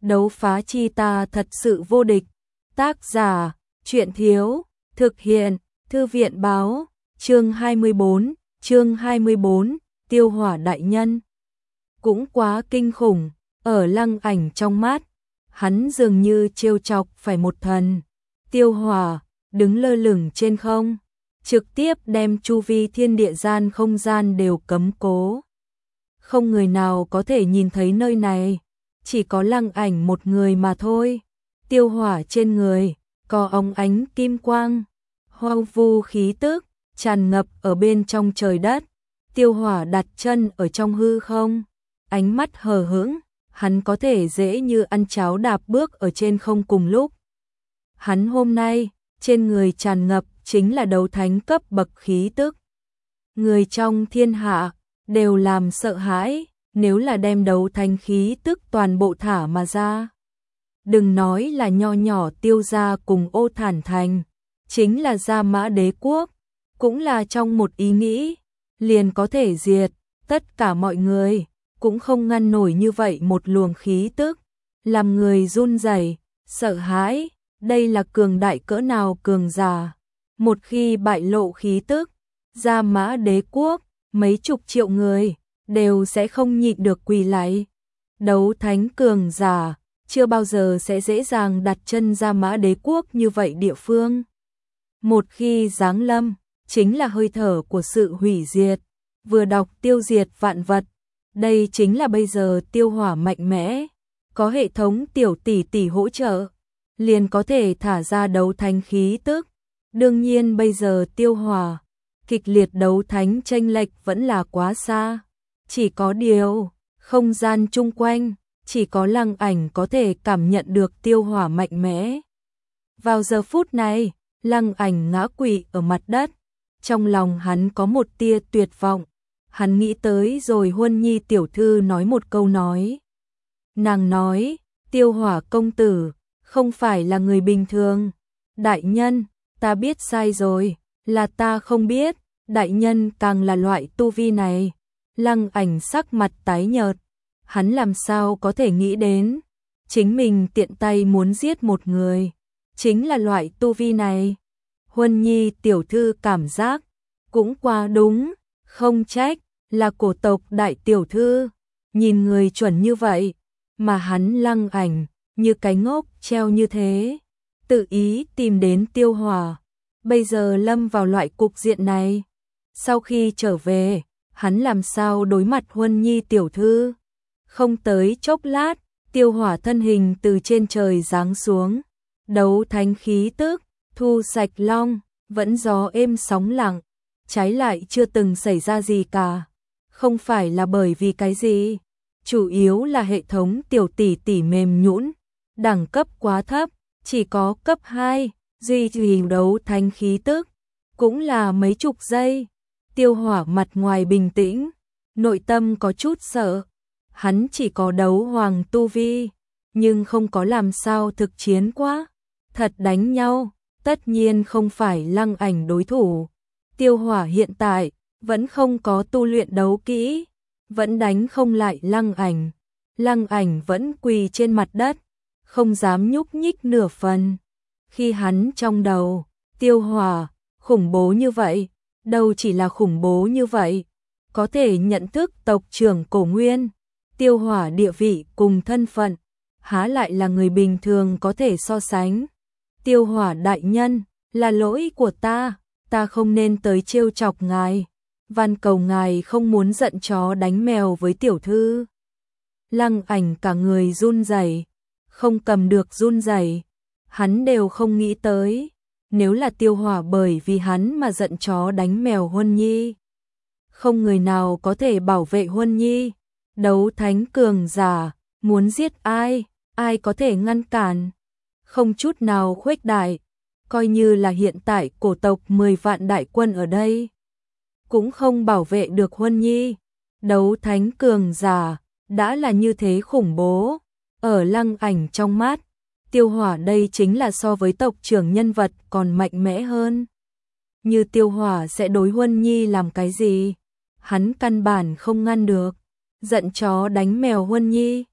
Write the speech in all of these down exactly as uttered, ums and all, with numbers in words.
đấu phá chi ta thật sự vô địch. Tác giả, truyện thiếu, thực hiện, thư viện báo, chương hai mươi bốn, chương hai mươi bốn, Tiêu Hỏa đại nhân. Cũng quá kinh khủng, ở Lăng Ảnh trong mắt, hắn dường như trêu chọc phải một thần. Tiêu Hỏa đứng lơ lửng trên không, trực tiếp đem chu vi thiên địa gian không gian đều cấm cố. Không người nào có thể nhìn thấy nơi này, chỉ có Lăng Ảnh một người mà thôi. Tiêu Hỏa trên người có óng ánh kim quang, hoang vu khí tức tràn ngập ở bên trong trời đất. Tiêu Hỏa đặt chân ở trong hư không, ánh mắt hờ hững, hắn có thể dễ như ăn cháo đạp bước ở trên không cùng lúc. Hắn hôm nay, trên người tràn ngập chính là đấu thánh cấp bậc khí tức. Người trong thiên hạ đều làm sợ hãi, nếu là đem đấu thánh khí tức toàn bộ thả mà ra. Đừng nói là nho nhỏ Tiêu gia cùng Ô Thản Thành, chính là Gia Mã Đế quốc, cũng là trong một ý nghĩ, liền có thể diệt tất cả mọi người, cũng không ngăn nổi như vậy một luồng khí tức, làm người run rẩy, sợ hãi. Đây là cường đại cỡ nào cường giả, một khi bại lộ khí tức, Gia Mã Đế quốc, mấy chục triệu người đều sẽ không nhịn được quỳ lạy. Đấu thánh cường giả chưa bao giờ sẽ dễ dàng đặt chân Gia Mã Đế quốc như vậy địa phương. Một khi giáng lâm, chính là hơi thở của sự hủy diệt, vừa đọc tiêu diệt vạn vật. Đây chính là bây giờ Tiêu Hỏa mạnh mẽ, có hệ thống tiểu tỷ tỷ hỗ trợ, liền có thể thả ra đấu thánh khí tức. Đương nhiên bây giờ Tiêu Hỏa, kịch liệt đấu thánh chênh lệch vẫn là quá xa. Chỉ có điều, không gian chung quanh, chỉ có Lăng Ảnh có thể cảm nhận được Tiêu Hỏa mạnh mẽ. Vào giờ phút này, Lăng Ảnh ngã quỵ ở mặt đất, trong lòng hắn có một tia tuyệt vọng. Hắn nghĩ tới rồi Huân Nhi tiểu thư nói một câu nói. Nàng nói, Tiêu Hỏa công tử không phải là người bình thường. Đại nhân, ta biết sai rồi, là ta không biết, đại nhân càng là loại tu vi này. Lăng Ảnh sắc mặt tái nhợt, hắn làm sao có thể nghĩ đến, chính mình tiện tay muốn giết một người, chính là loại tu vi này. Huân Nhi tiểu thư cảm giác, cũng quá đúng, không trách, là cổ tộc đại tiểu thư, nhìn người chuẩn như vậy, mà hắn Lăng Ảnh, như cái ngốc treo như thế, tự ý tìm đến Tiêu Hỏa, bây giờ lâm vào loại cục diện này. Sau khi trở về, hắn làm sao đối mặt Huân Nhi tiểu thư? Không tới chốc lát, Tiêu Hỏa thân hình từ trên trời giáng xuống, đấu thánh khí tức, thu sạch long, vẫn gió êm sóng lặng, trái lại chưa từng xảy ra gì cả. Không phải là bởi vì cái gì, chủ yếu là hệ thống tiểu tỷ tỷ mềm nhũn, đẳng cấp quá thấp, chỉ có cấp hai, duy trì đấu thánh khí tức, cũng là mấy chục giây. Tiêu Hỏa mặt ngoài bình tĩnh, nội tâm có chút sợ, hắn chỉ có đấu hoàng tu vi, nhưng không có làm sao thực chiến quá, thật đánh nhau, tất nhiên không phải Lăng Ảnh đối thủ. Tiêu Hỏa hiện tại vẫn không có tu luyện đấu kỹ, vẫn đánh không lại Lăng Ảnh. Lăng Ảnh vẫn quỳ trên mặt đất, không dám nhúc nhích nửa phần. Khi hắn trong đầu, Tiêu Hỏa khủng bố như vậy, đâu chỉ là khủng bố như vậy, có thể nhận thức tộc trưởng cổ nguyên. Tiêu Hỏa địa vị cùng thân phận, há lại là người bình thường có thể so sánh. Tiêu Hỏa đại nhân, là lỗi của ta, ta không nên tới trêu chọc ngài. Van cầu ngài không muốn giận chó đánh mèo với tiểu thư. Lăng Ảnh cả người run rẩy, không cầm được run rẩy. Hắn đều không nghĩ tới, nếu là Tiêu Hỏa bởi vì hắn mà giận chó đánh mèo Huân Nhi, không người nào có thể bảo vệ Huân Nhi. Đấu thánh cường giả, muốn giết ai, ai có thể ngăn cản, không chút nào khuếch đại. Coi như là hiện tại cổ tộc mười vạn đại quân ở đây, cũng không bảo vệ được Huân Nhi. Đấu thánh cường giả, đã là như thế khủng bố. Ở Lăng Ảnh trong mắt, Tiêu Hỏa đây chính là so với tộc trưởng nhân vật còn mạnh mẽ hơn. Như Tiêu Hỏa sẽ đối Huân Nhi làm cái gì, hắn căn bản không ngăn được. Giận chó đánh mèo Huân Nhi,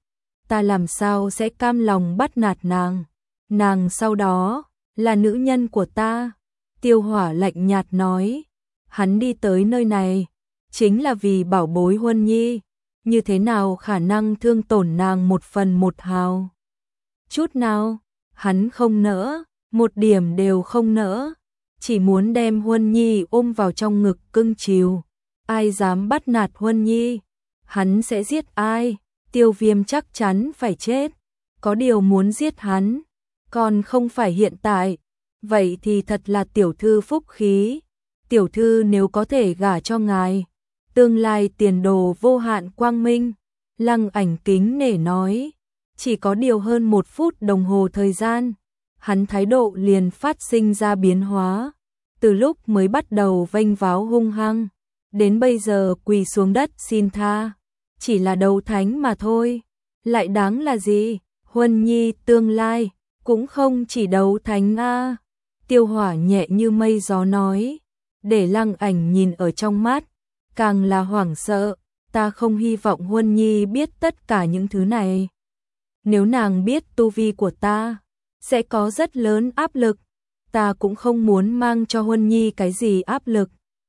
ta làm sao sẽ cam lòng bắt nạt nàng, nàng sau đó là nữ nhân của ta. Tiêu Hỏa lạnh nhạt nói, hắn đi tới nơi này chính là vì bảo bối Huân Nhi, như thế nào khả năng thương tổn nàng một phần một hào. Chút nào, hắn không nỡ, một điểm đều không nỡ, chỉ muốn đem Huân Nhi ôm vào trong ngực cưng chiều. Ai dám bắt nạt Huân Nhi, hắn sẽ giết ai. Tiêu Viêm chắc chắn phải chết, có điều muốn giết hắn, còn không phải hiện tại, vậy thì thật là tiểu thư phúc khí. Tiểu thư nếu có thể gả cho ngài, tương lai tiền đồ vô hạn quang minh. Lăng Ảnh kính nể nói, chỉ có điều hơn một phút đồng hồ thời gian, hắn thái độ liền phát sinh ra biến hóa, từ lúc mới bắt đầu vênh váo hung hăng, đến bây giờ quỳ xuống đất xin tha. Chỉ là đấu thánh mà thôi, lại đáng là gì, Huân Nhi tương lai, cũng không chỉ đấu thánh a. Tiêu Hỏa nhẹ như mây gió nói, để Lăng Ảnh nhìn ở trong mắt, càng là hoảng sợ, ta không hy vọng Huân Nhi biết tất cả những thứ này. Nếu nàng biết tu vi của ta, sẽ có rất lớn áp lực, ta cũng không muốn mang cho Huân Nhi cái gì áp lực.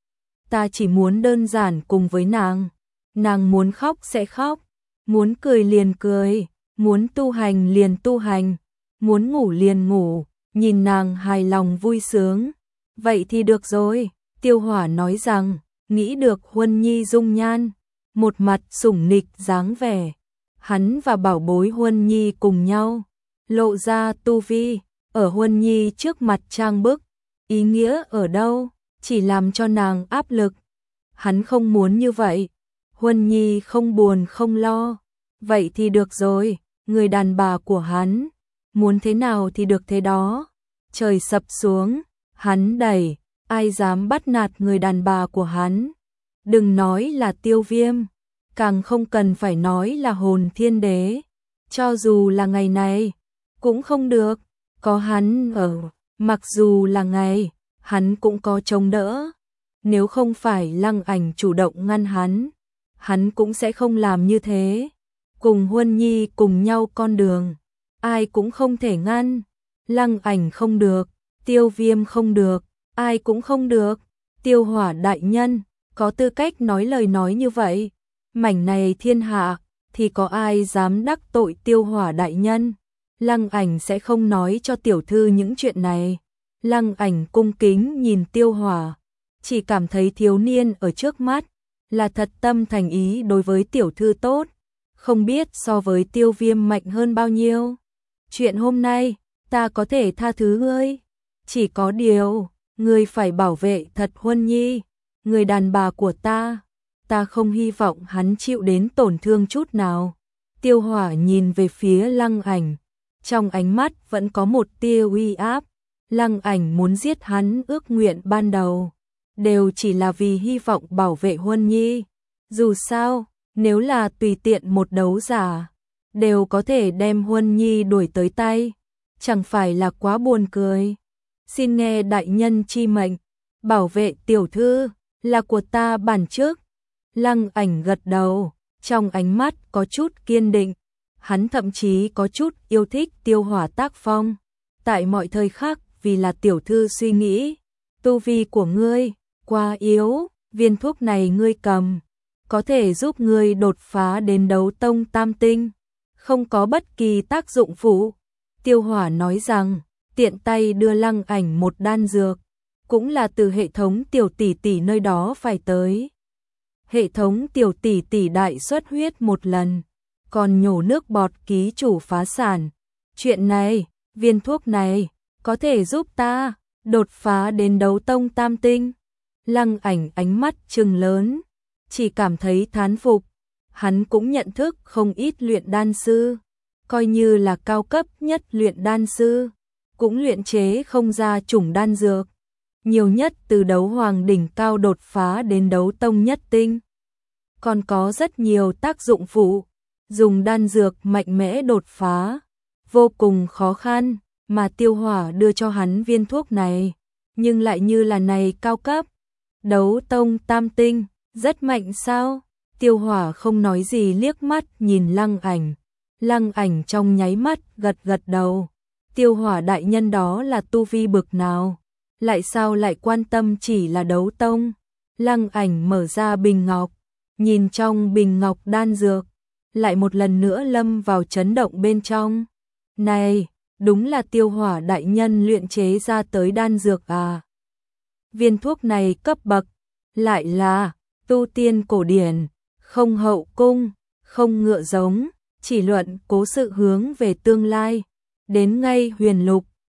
Ta chỉ muốn đơn giản cùng với nàng. Nàng muốn khóc sẽ khóc, muốn cười liền cười, muốn tu hành liền tu hành, muốn ngủ liền ngủ, nhìn nàng hài lòng vui sướng. Vậy thì được rồi, Tiêu Hỏa nói rằng, nghĩ được Huân Nhi dung nhan, một mặt sủng nịch dáng vẻ. Hắn và bảo bối Huân Nhi cùng nhau, lộ ra tu vi, ở Huân Nhi trước mặt trang bức. Ý nghĩa ở đâu, chỉ làm cho nàng áp lực. Hắn không muốn như vậy. Huân Nhi không buồn không lo, vậy thì được rồi, người đàn bà của hắn, muốn thế nào thì được thế đó. Trời sập xuống, hắn đẩy, ai dám bắt nạt người đàn bà của hắn. Đừng nói là Tiêu Viêm, càng không cần phải nói là Hồn Thiên Đế, cho dù là ngày này, cũng không được, có hắn ở, mặc dù là ngày, hắn cũng có chống đỡ. Nếu không phải Lăng Ảnh chủ động ngăn hắn, hắn cũng sẽ không làm như thế. Cùng Huân Nhi cùng nhau con đường, ai cũng không thể ngăn. Lăng Ảnh không được, Tiêu Viêm không được, ai cũng không được. Tiêu Hỏa đại nhân, có tư cách nói lời nói như vậy. Mảnh này thiên hạ, thì có ai dám đắc tội Tiêu Hỏa đại nhân. Lăng Ảnh sẽ không nói cho tiểu thư những chuyện này. Lăng Ảnh cung kính nhìn Tiêu Hỏa, chỉ cảm thấy thiếu niên ở trước mắt là thật tâm thành ý đối với tiểu thư tốt, không biết so với Tiêu Viêm mạnh hơn bao nhiêu. Chuyện hôm nay, ta có thể tha thứ ngươi, chỉ có điều, ngươi phải bảo vệ thật Huân Nhi, người đàn bà của ta, ta không hy vọng hắn chịu đến tổn thương chút nào. Tiêu Hỏa nhìn về phía Lăng Ảnh, trong ánh mắt vẫn có một tia uy áp. Lăng Ảnh muốn giết hắn ước nguyện ban đầu, đều chỉ là vì hy vọng bảo vệ Huân Nhi. Dù sao, nếu là tùy tiện một đấu giả, đều có thể đem Huân Nhi đuổi tới tay, chẳng phải là quá buồn cười. Xin nghe đại nhân chi mệnh, bảo vệ tiểu thư, là của ta bản trước. Lăng Ảnh gật đầu, trong ánh mắt có chút kiên định, hắn thậm chí có chút yêu thích Tiêu Hỏa tác phong. Tại mọi thời khắc vì là tiểu thư suy nghĩ, tu vi của ngươi quá yếu, viên thuốc này ngươi cầm, có thể giúp ngươi đột phá đến đấu tông tam tinh, không có bất kỳ tác dụng phụ. Tiêu Hỏa nói rằng, tiện tay đưa Lăng Ảnh một đan dược, cũng là từ hệ thống tiểu tỷ tỷ nơi đó phải tới. Hệ thống tiểu tỷ tỷ đại xuất huyết một lần, còn nhổ nước bọt ký chủ phá sản. Chuyện này, viên thuốc này, có thể giúp ta đột phá đến đấu tông tam tinh. Lăng Ảnh ánh mắt trừng lớn, chỉ cảm thấy thán phục. Hắn cũng nhận thức không ít luyện đan sư, coi như là cao cấp nhất luyện đan sư, cũng luyện chế không ra chủng đan dược, nhiều nhất từ đấu hoàng đỉnh cao đột phá đến đấu tông nhất tinh. Còn có rất nhiều tác dụng phụ, dùng đan dược mạnh mẽ đột phá, vô cùng khó khăn, mà Tiêu Hỏa đưa cho hắn viên thuốc này, nhưng lại như là này cao cấp. Đấu tông tam tinh, rất mạnh sao? Tiêu Hỏa không nói gì liếc mắt nhìn Lăng Ảnh. Lăng Ảnh trong nháy mắt gật gật đầu. Tiêu Hỏa đại nhân đó là tu vi bực nào? Lại sao lại quan tâm chỉ là đấu tông? Lăng Ảnh mở ra bình ngọc, nhìn trong bình ngọc đan dược, lại một lần nữa lâm vào chấn động bên trong. Này, đúng là Tiêu Hỏa đại nhân luyện chế ra tới đan dược à? Viên thuốc này cấp bậc, lại là tu tiên cổ điển, không hậu cung, không ngựa giống, chỉ luận cố sự hướng về tương lai, đến ngay huyền lục,